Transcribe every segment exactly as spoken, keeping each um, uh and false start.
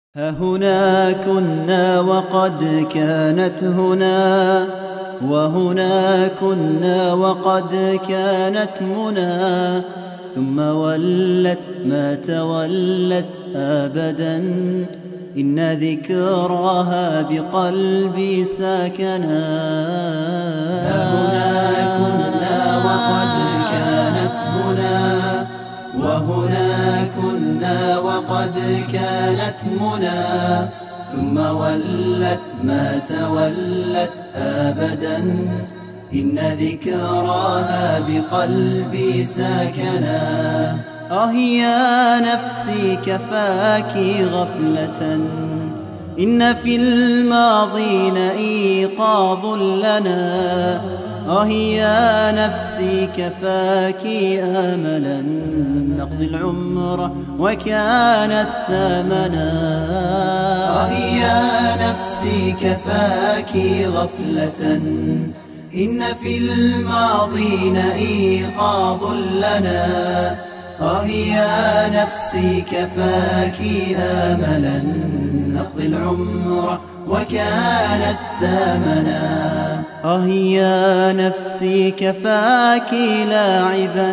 ها هنا كنا وقد كانت هنا، وهنا كنا وقد كانت منى، ثم ولت ما تولت أبدا، إن ذكراها بقلبي ساكنا. ها هنا كنا وقد كانت هنا، وهنا كنا وقد كانت منى، ثم ولت ما تولت أبدا، إن ذكراها بقلبي ساكنا. آه يا نفسي كفاك غفلة، إن في الماضين إيقاظ لنا. آه يا نفسي كفاك آملا، نقضي العمر وكانت ثمنا. آه يا نفسي كفاك غفلة، إن في الماضين إيقاظ لنا. آه يا نفسي كفاك آملا، نقضي العمر وكانت ثمنا. آه يا نفسي كفاك لاعبا،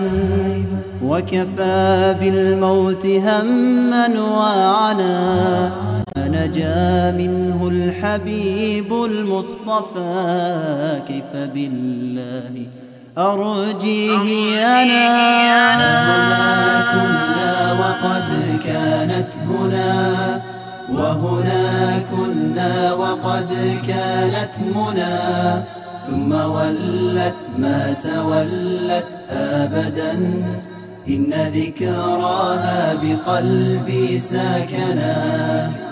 وكفى بالموت هما وعنا، فنجا منه الحبيب المصطفى، كيف بالله أرجيه أنا. هنا كنا وقد كانت هنا، وهنا كنا وقد كانت منى، ثم ولت ما تولت أبدا، إن ذكراها بقلبي ساكنا.